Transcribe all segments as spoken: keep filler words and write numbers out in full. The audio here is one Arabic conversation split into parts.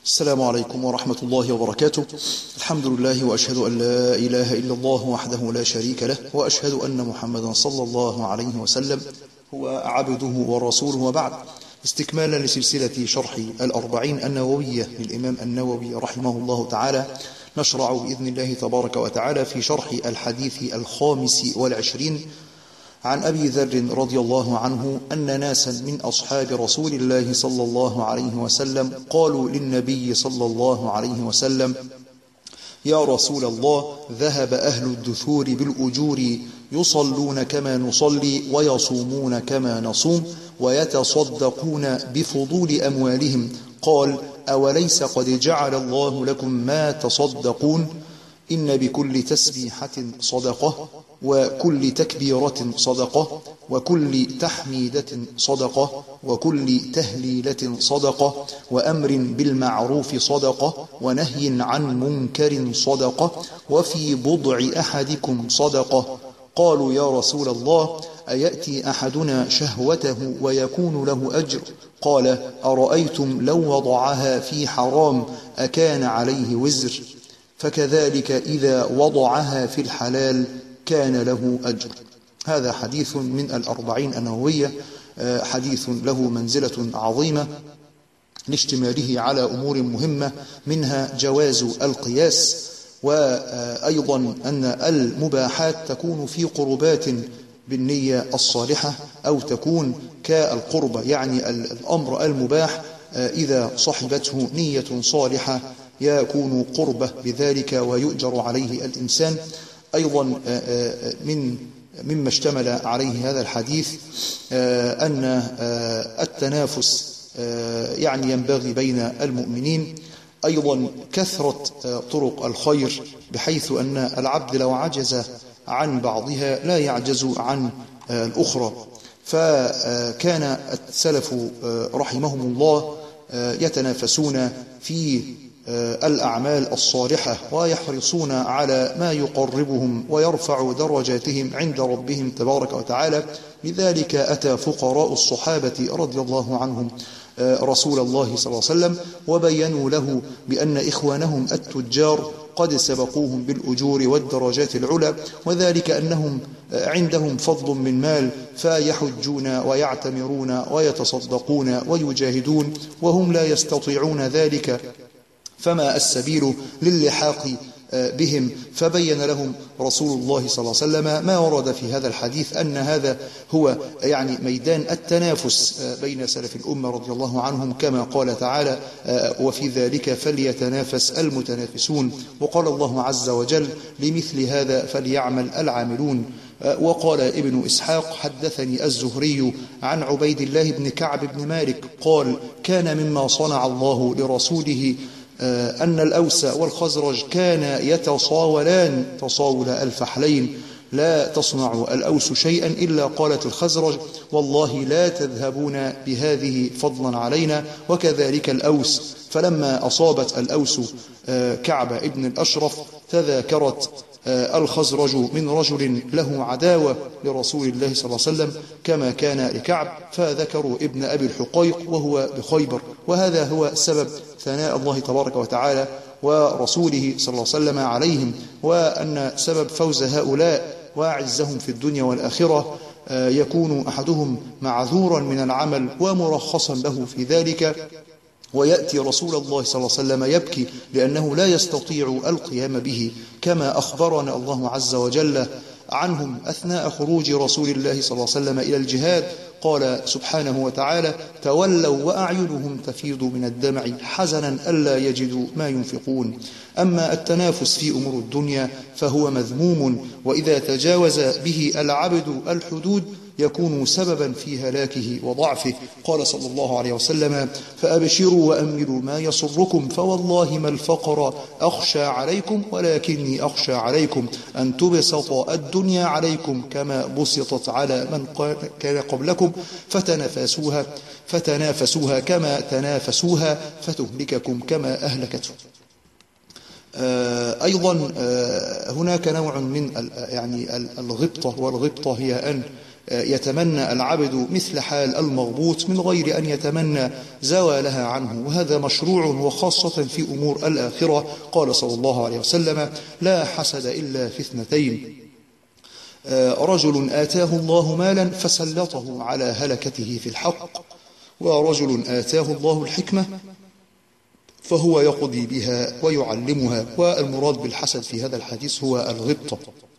السلام عليكم ورحمة الله وبركاته. الحمد لله وأشهد أن لا إله إلا الله وحده لا شريك له، وأشهد أن محمدا صلى الله عليه وسلم هو عبده ورسوله، وبعد. استكمالا لسلسلة شرح الأربعين النووية للإمام النووي رحمه الله تعالى، نشرع بإذن الله تبارك وتعالى في شرح الحديث الخامس والعشرين عن أبي ذر رضي الله عنه أن ناسا من أصحاب رسول الله صلى الله عليه وسلم قالوا للنبي صلى الله عليه وسلم: يا رسول الله، ذهب أهل الدثور بالأجور، يصلون كما نصلي ويصومون كما نصوم ويتصدقون بفضول أموالهم. قال: أوليس قد جعل الله لكم ما تصدقون؟ إن بكل تسبيحة صدقة، وكل تكبيرة صدقة، وكل تحميدة صدقة، وكل تهليلة صدقة، وأمر بالمعروف صدقة، ونهي عن منكر صدقة، وفي بضع أحدكم صدقة. قالوا: يا رسول الله، أيأتي أحدنا شهوته ويكون له أجر؟ قال: أرأيتم لو وضعها في حرام أكان عليه وزر؟ فكذلك إذا وضعها في الحلال كان له أجر. هذا حديث من الأربعين النووية، حديث له منزلة عظيمة لاشتماله على أمور مهمة، منها جواز القياس، وأيضا أن المباحات تكون في قربات بالنية الصالحة، أو تكون كالقربة، يعني الأمر المباح إذا صحبته نية صالحة يكون قربة بذلك ويؤجر عليه الإنسان. أيضا من مما اشتمل عليه هذا الحديث أن التنافس يعني ينبغي بين المؤمنين، أيضا كثرة طرق الخير، بحيث أن العبد لو عجز عن بعضها لا يعجز عن الأخرى. فكان السلف رحمهم الله يتنافسون في الأعمال الصالحة، ويحرصون على ما يقربهم ويرفع درجاتهم عند ربهم تبارك وتعالى. لذلك أتى فقراء الصحابة رضي الله عنهم رسول الله صلى الله عليه وسلم وبينوا له بأن إخوانهم التجار قد سبقوهم بالأجور والدرجات العلى، وذلك أنهم عندهم فضل من مال، فيحجون ويعتمرون ويتصدقون ويجاهدون، وهم لا يستطيعون ذلك، فما السبيل للحاق بهم؟ فبين لهم رسول الله صلى الله عليه وسلم ما ورد في هذا الحديث، أن هذا هو يعني ميدان التنافس بين سلف الأمة رضي الله عنهم، كما قال تعالى: وفي ذلك فليتنافس المتنافسون. وقال الله عز وجل: لمثل هذا فليعمل العاملون. وقال ابن إسحاق: حدثني الزهري عن عبيد الله بن كعب بن مالك قال: كان مما صنع الله لرسوله أن الأوس والخزرج كان يتصاولان تصاول الفحلين، لا تصنع الأوس شيئا إلا قالت الخزرج: والله لا تذهبون بهذه فضلا علينا، وكذلك الأوس. فلما أصابت الأوس كعب ابن الأشرف تذاكرت الخزرج من رجل له عداوة لرسول الله صلى الله عليه وسلم كما كان لكعب، فذكروا ابن أبي الحقيق وهو بخيبر. وهذا هو سبب ثناء الله تبارك وتعالى ورسوله صلى الله عليه وسلم عليهم، وأن سبب فوز هؤلاء وعزهم في الدنيا والآخرة يكون أحدهم معذورا من العمل ومرخصا له في ذلك، ويأتي رسول الله صلى الله عليه وسلم يبكي لأنه لا يستطيع القيام به، كما أخبرنا الله عز وجل عنهم أثناء خروج رسول الله صلى الله عليه وسلم إلى الجهاد. قال سبحانه وتعالى: تولوا وأعينهم تفيض من الدمع حزنا ألا يجدوا ما ينفقون. أما التنافس في أمور الدنيا فهو مذموم، وإذا تجاوز به العبد الحدود يكون سببا في هلاكه وضعفه. قال صلى الله عليه وسلم: فأبشروا وأملوا ما يسركم، فوالله ما الفقر أخشى عليكم، ولكني أخشى عليكم أن تبسط الدنيا عليكم كما بسطت على من كان قبلكم، فتنافسوها فتنافسوها كما تنافسوها فتهلككم كما أهلكتهم. أيضا هناك نوع من يعني الغبطة، والغبطة هي أن يتمنى العبد مثل حال المغبوط من غير أن يتمنى زوالها عنه، وهذا مشروع وخاصة في أمور الآخرة. قال صلى الله عليه وسلم: لا حسد إلا في اثنتين: رجل آتاه الله مالا فسلطه على هلكته في الحق، ورجل آتاه الله الحكمة فهو يقضي بها ويعلمها. والمراد بالحسد في هذا الحديث هو الغبطة.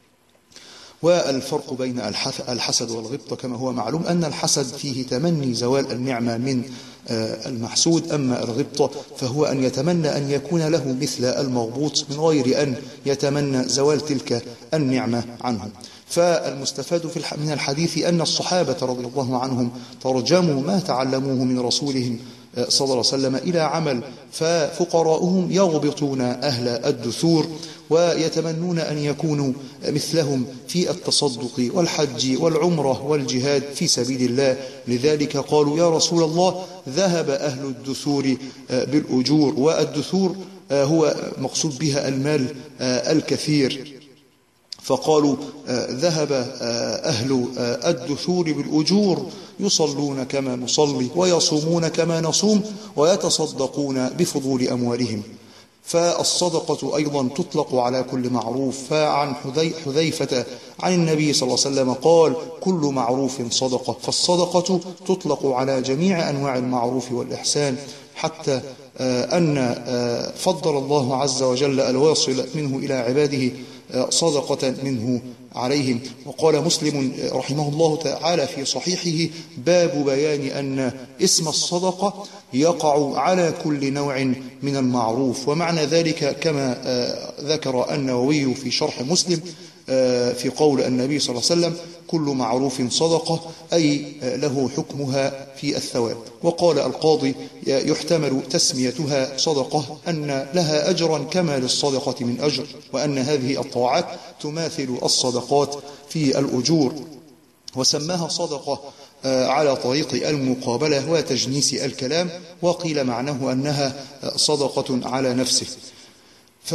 والفرق بين الحسد والغبطة كما هو معلوم أن الحسد فيه تمني زوال النعمة من المحسود، أما الغبطة فهو أن يتمنى أن يكون له مثل المغبوط من غير أن يتمنى زوال تلك النعمة عنه. فالمستفاد من الحديث أن الصحابة رضي الله عنهم ترجموا ما تعلموه من رسولهم صلى الله عليه وسلم إلى عمل، ففقراؤهم يغبطون أهل الدثور ويتمنون أن يكونوا مثلهم في التصدق والحج والعمرة والجهاد في سبيل الله. لذلك قالوا: يا رسول الله، ذهب أهل الدثور بالأجور. والدثور هو مقصود بها المال الكثير، فقالوا: ذهب أهل الدثور بالأجور، يصلون كما نصلي ويصومون كما نصوم ويتصدقون بفضول أموالهم. فالصدقة أيضا تطلق على كل معروف. فعن حذيفة عن النبي صلى الله عليه وسلم قال: كل معروف صدقة. فالصدقة تطلق على جميع أنواع المعروف والإحسان، حتى أن فضل الله عز وجل الواصل منه إلى عباده صدقة منه عليهم. وقال مسلم رحمه الله تعالى في صحيحه: باب بيان أن اسم الصدقة يقع على كل نوع من المعروف. ومعنى ذلك كما ذكر النووي في شرح مسلم في قول النبي صلى الله عليه وسلم: كل معروف صدقة، أي له حكمها في الثواب. وقال القاضي: يحتمل تسميتها صدقة أن لها أجرا كما للصدقة من أجر، وأن هذه الطاعات تماثل الصدقات في الأجور، وسماها صدقة على طريق المقابلة وتجنيس الكلام. وقيل معناه أنها صدقة على نفسه. ف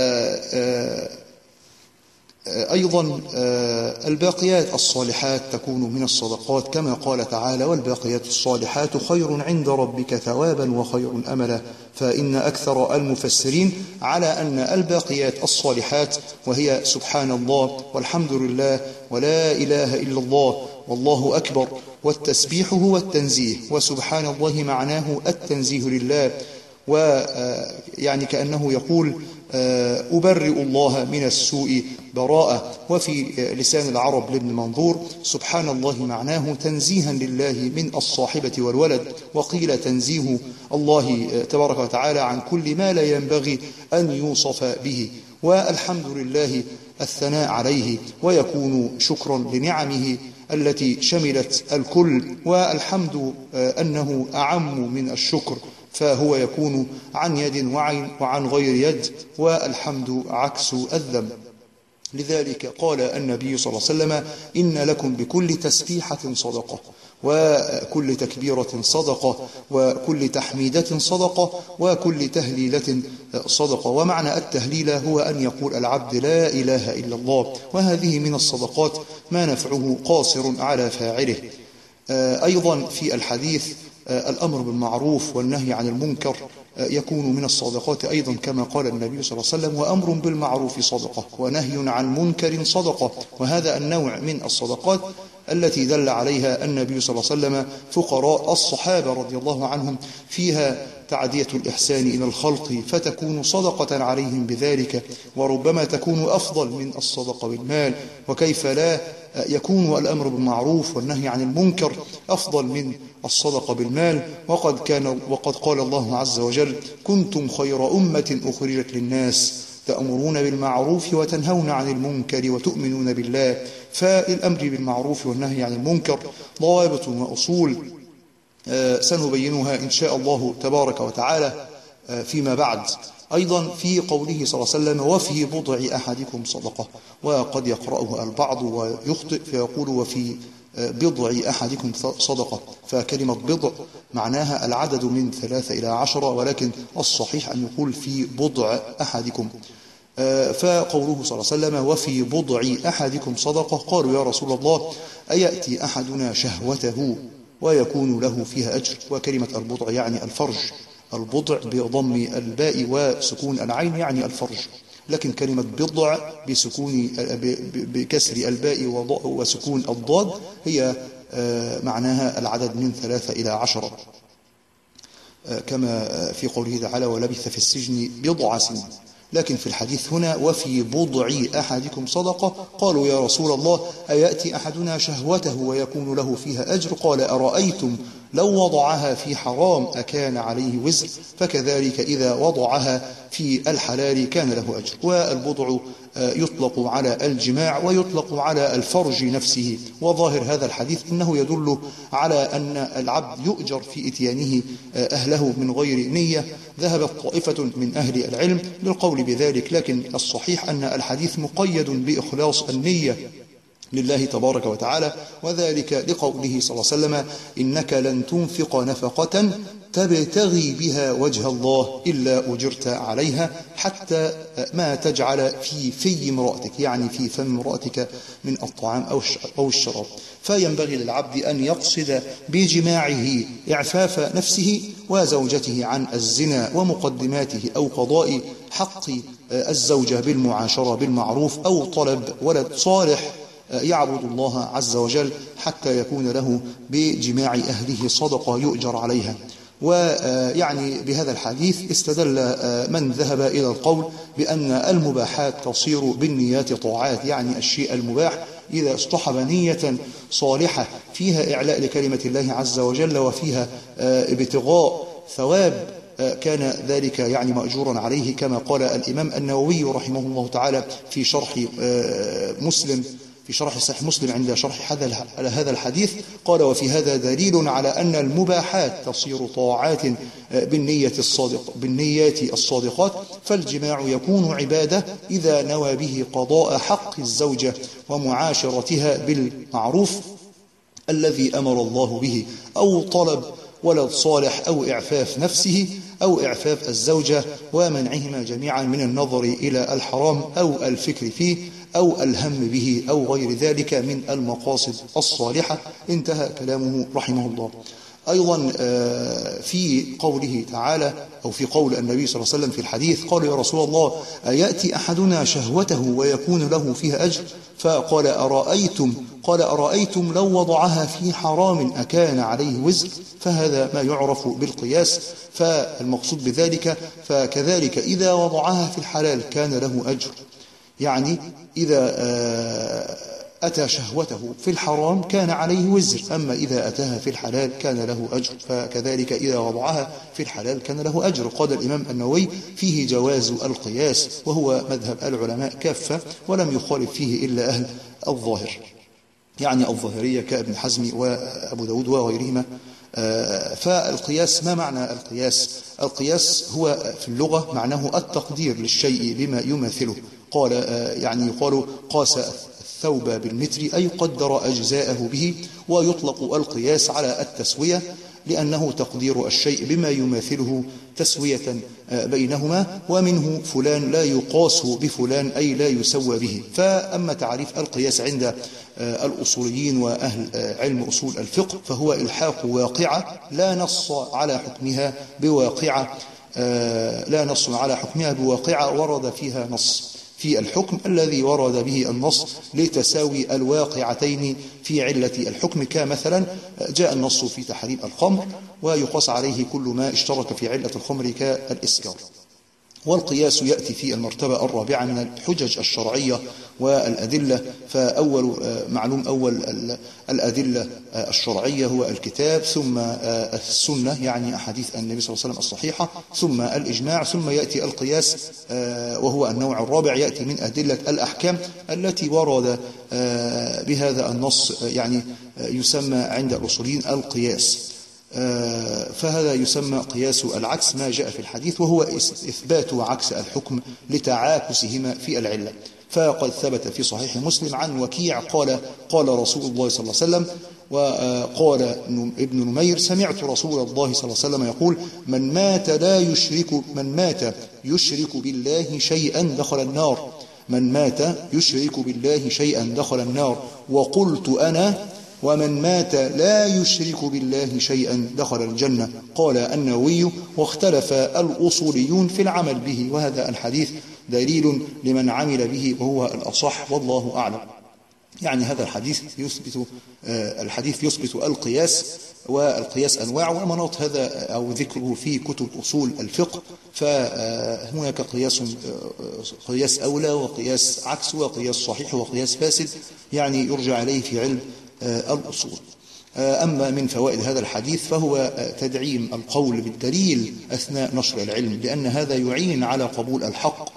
أيضا الباقيات الصالحات تكون من الصدقات، كما قال تعالى: والباقيات الصالحات خير عند ربك ثوابا وخير أملا. فإن أكثر المفسرين على أن الباقيات الصالحات وهي سبحان الله والحمد لله ولا إله إلا الله والله أكبر والتسبيح هو التنزيه، وسبحان الله معناه التنزيه لله. ويعني كأنه يقول: أبرئ الله من السوء براءة. وفي لسان العرب لابن منظور: سبحان الله معناه تنزيها لله من الصاحبة والولد. وقيل تنزيه الله تبارك وتعالى عن كل ما لا ينبغي أن يوصف به. والحمد لله الثناء عليه، ويكون شكرا لنعمه التي شملت الكل. والحمد أنه أعم من الشكر، فهو يكون عن يد وعن غير يد، والحمد عكس الذم. لذلك قال النبي صلى الله عليه وسلم: إن لكم بكل تسبيحة صدقة، وكل تكبيرة صدقة، وكل تحميدة صدقة، وكل تهليلة صدقة. ومعنى التهليل هو أن يقول العبد لا إله إلا الله، وهذه من الصدقات ما نفعه قاصر على فاعله. أيضا في الحديث الأمر بالمعروف والنهي عن المنكر يكون من الصدقات أيضا، كما قال النبي صلى الله عليه وسلم: وأمر بالمعروف صدقة ونهي عن منكر صدقة. وهذا النوع من الصدقات التي دل عليها النبي صلى الله عليه وسلم فقراء الصحابة رضي الله عنهم، فيها تعدية الإحسان إلى الخلق فتكون صدقة عليهم بذلك، وربما تكون أفضل من الصدقة بالمال. وكيف لا يكون الأمر بالمعروف والنهي عن المنكر أفضل من الصدقة بالمال؟ وقد كان وقد قال الله عز وجل: كنتم خير أمة أخرجت للناس تأمرون بالمعروف وتنهون عن المنكر وتؤمنون بالله. فالأمر بالمعروف والنهي عن المنكر ضوابط وأصول سنبينها إن شاء الله تبارك وتعالى فيما بعد. أيضا في قوله صلى الله عليه وسلم: وفي بضع أحدكم صدقة. وقد يقرأه البعض ويخطئ فيقول: وفي بضع أحدكم صدقة. فكلمة بضع معناها العدد من ثلاثة إلى عشرة، ولكن الصحيح أن يقول في بضع أحدكم. فقوله صلى الله عليه وسلم وفي بضع أحدكم صدقة، قالوا يا رسول الله أيأتي أحدنا شهوته ويكون له فيها أجر؟ وكلمة البضع يعني الفرج، البضع بضم الباء وسكون العين يعني الفرج، لكن كلمة بضع بسكون بكسر الباء وسكون الضاد هي معناها العدد من ثلاثة إلى عشرة، كما في قوله تعالى ولبث في السجن بضع سنين. لكن في الحديث هنا وفي بضع أحدكم صدقة، قالوا يا رسول الله أيأتي أحدنا شهوته ويكون له فيها أجر؟ قال أرأيتم لو وضعها في حرام أكان عليه وزر؟ فكذلك إذا وضعها في الحلال كان له أجر. والبضع يطلق على الجماع ويطلق على الفرج نفسه، وظاهر هذا الحديث أنه يدل على أن العبد يؤجر في إتيانه أهله من غير نية. ذهبت طائفة من أهل العلم للقول بذلك، لكن الصحيح أن الحديث مقيد بإخلاص النية لله تبارك وتعالى، وذلك لقوله صلى الله عليه وسلم إنك لن تنفق نفقة تبتغي بها وجه الله إلا أجرت عليها حتى ما تجعل في في امرأتك، يعني في فم امرأتك من الطعام أو الشراب. فينبغي للعبد أن يقصد بجماعه إعفاف نفسه وزوجته عن الزنا ومقدماته، أو قضاء حق الزوجة بالمعاشرة بالمعروف، أو طلب ولد صالح يعبد الله عز وجل حتى يكون له بجماع أهله صدقة يؤجر عليها. ويعني بهذا الحديث استدل من ذهب إلى القول بأن المباحات تصير بالنيات طاعات، يعني الشيء المباح إذا اصطحب نية صالحة فيها إعلاء لكلمة الله عز وجل وفيها ابتغاء ثواب كان ذلك يعني مأجورا عليه، كما قال الإمام النووي رحمه الله تعالى في شرح مسلم في شرح صحيح مسلم عند شرح هذا الحديث، قال وفي هذا دليل على أن المباحات تصير طاعات بالنية الصادق بالنيات الصادقات، فالجماع يكون عبادة إذا نوى به قضاء حق الزوجة ومعاشرتها بالمعروف الذي أمر الله به، أو طلب ولد صالح، أو إعفاف نفسه، أو إعفاف الزوجة ومنعهما جميعا من النظر إلى الحرام أو الفكر فيه أو الهم به أو غير ذلك من المقاصد الصالحة. انتهى كلامه رحمه الله. أيضا في قوله تعالى أو في قول النبي صلى الله عليه وسلم في الحديث قال يا رسول الله أيأتي أحدنا شهوته ويكون له فيها أجر؟ فقال أرأيتم قال أرأيتم لو وضعها في حرام أكان عليه وزر؟ فهذا ما يعرف بالقياس. فالمقصود بذلك فكذلك إذا وضعها في الحلال كان له أجر، يعني إذا أتى شهوته في الحرام كان عليه وزر، أما إذا أتاها في الحلال كان له أجر. فكذلك إذا وضعها في الحلال كان له أجر. قال الإمام النووي فيه جواز القياس، وهو مذهب العلماء كافة، ولم يخالف فيه إلا أهل الظاهر، يعني الظاهرية كابن حزم وأبو داود وغيرهما. فالقياس ما معنى القياس؟ القياس هو في اللغة معناه التقدير للشيء بما يماثله. قال يعني يقال قاس الثوب بالمتر، أي قدر أجزاءه به. ويطلق القياس على التسوية لأنه تقدير الشيء بما يماثله تسوية بينهما، ومنه فلان لا يقاس بفلان أي لا يسوى به. فأما تعريف القياس عند الأصوليين وأهل علم أصول الفقه فهو إلحاق واقعة لا نص على حكمها بواقعة لا نص على حكمها بواقعة ورد فيها نص في الحكم الذي ورد به النص لتساوي الواقعتين في علة الحكم. كمثلا جاء النص في تحريم الخمر ويقاس عليه كل ما اشترك في علة الخمر كالإسكار. والقياس يأتي في المرتبة الرابعة من الحجج الشرعية والأدلة. فأول معلوم أول الأدلة الشرعية هو الكتاب، ثم السنة يعني أحاديث النبي صلى الله عليه وسلم الصحيحة، ثم الإجماع، ثم يأتي القياس وهو النوع الرابع، يأتي من أدلة الأحكام التي ورد بهذا النص، يعني يسمى عند الأصوليين القياس. فهذا يسمى قياس العكس ما جاء في الحديث، وهو إثبات عكس الحكم لتعاكسهما في العلة. فقد ثبت في صحيح مسلم عن وكيع قال قال رسول الله صلى الله عليه وسلم، وقال ابن نمير سمعت رسول الله صلى الله عليه وسلم يقول: من مات لا يشرك من مات يشرك بالله شيئا دخل النار من مات يشرك بالله شيئا دخل النار وقلت أنا: ومن مات لا يشرك بالله شيئا دخل الجنة. قال النووي: واختلف الأصوليون في العمل به، وهذا الحديث دليل لمن عمل به وهو الأصح والله أعلم. يعني هذا الحديث يثبت الحديث يثبت القياس، والقياس أنواع ومناط هذا أو ذكره في كتب أصول الفقه، فهناك قياس قياس أولى وقياس عكس وقياس صحيح وقياس فاسد، يعني يرجع عليه في علم الأصول. أما من فوائد هذا الحديث فهو تدعيم القول بالدليل أثناء نشر العلم، لأن هذا يعين على قبول الحق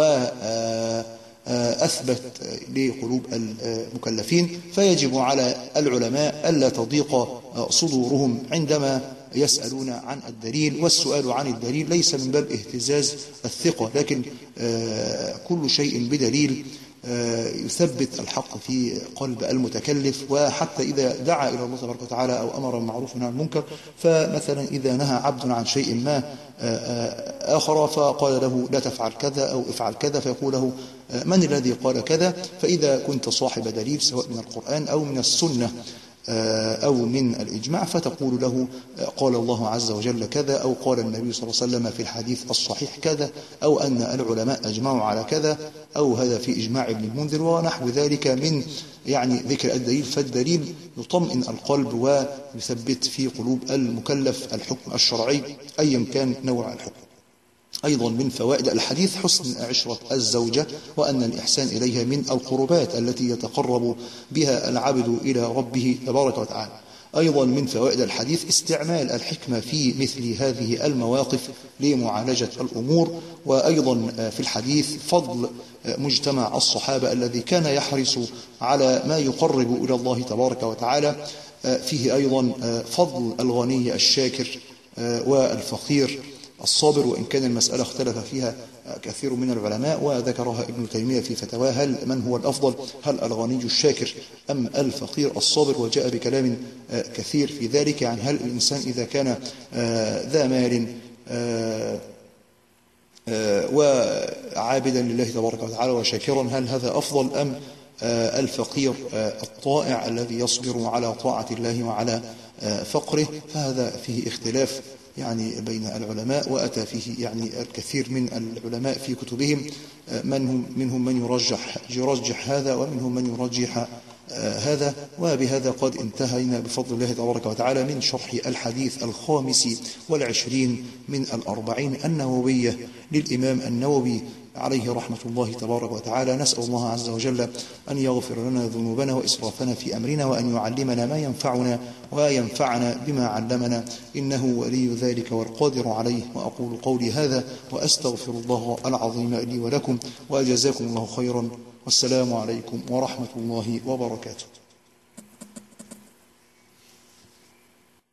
وأثبت لقلوب المكلفين، فيجب على العلماء ألا تضيق صدورهم عندما يسألون عن الدليل، والسؤال عن الدليل ليس من باب اهتزاز الثقة، لكن كل شيء بدليل يثبت الحق في قلب المتكلف. وحتى إذا دعا إلى الله تبارك وتعالى أو أمر بالمعروف ونهى عن المنكر، فمثلا إذا نهى عبد عن شيء ما آخر فقال له لا تفعل كذا أو افعل كذا، فيقول له من الذي قال كذا؟ فإذا كنت صاحب دليل سواء من القرآن أو من السنة أو من الإجماع، فتقول له قال الله عز وجل كذا، أو قال النبي صلى الله عليه وسلم في الحديث الصحيح كذا، أو أن العلماء أجمعوا على كذا، أو هذا في إجماع ابن المنذر ونحو ذلك من يعني ذكر الدليل. فالدليل يطمئن القلب ويثبت في قلوب المكلف الحكم الشرعي أيا كان نوع الحكم. أيضا من فوائد الحديث حسن عشرة الزوجة، وأن الإحسان إليها من القربات التي يتقرب بها العبد إلى ربه تبارك وتعالى. أيضا من فوائد الحديث استعمال الحكمة في مثل هذه المواقف لمعالجة الأمور. وأيضا في الحديث فضل مجتمع الصحابة الذي كان يحرص على ما يقرب إلى الله تبارك وتعالى. فيه أيضا فضل الغني الشاكر والفقير الصابر، وإن كان المسألة اختلف فيها كثير من العلماء وذكرها ابن تيمية في فتواه، هل من هو الأفضل، هل الغني الشاكر أم الفقير الصابر؟ وجاء بكلام كثير في ذلك، يعني هل الإنسان إذا كان ذا مال وعابدا لله تبارك وتعالى وشاكرا، هل هذا أفضل أم الفقير الطائع الذي يصبر على طاعة الله وعلى فقره؟ فهذا فيه اختلاف يعني بين العلماء، وأتى فيه يعني الكثير من العلماء في كتبهم، منهم منهم من يرجح يرجح هذا ومنهم من يرجح هذا. وبهذا قد انتهينا بفضل الله تبارك وتعالى من شرح الحديث الخامس والعشرين من الأربعين النووية للإمام النووي عليه رحمة الله تبارك وتعالى. نسأل الله عز وجل أن يغفر لنا ذنوبنا وإسرافنا في أمرنا، وأن يعلمنا ما ينفعنا وينفعنا بما علمنا، إنه ولي ذلك والقادر عليه. وأقول قولي هذا وأستغفر الله العظيم لي ولكم، وأجزاكم الله خيرا، والسلام عليكم ورحمة الله وبركاته.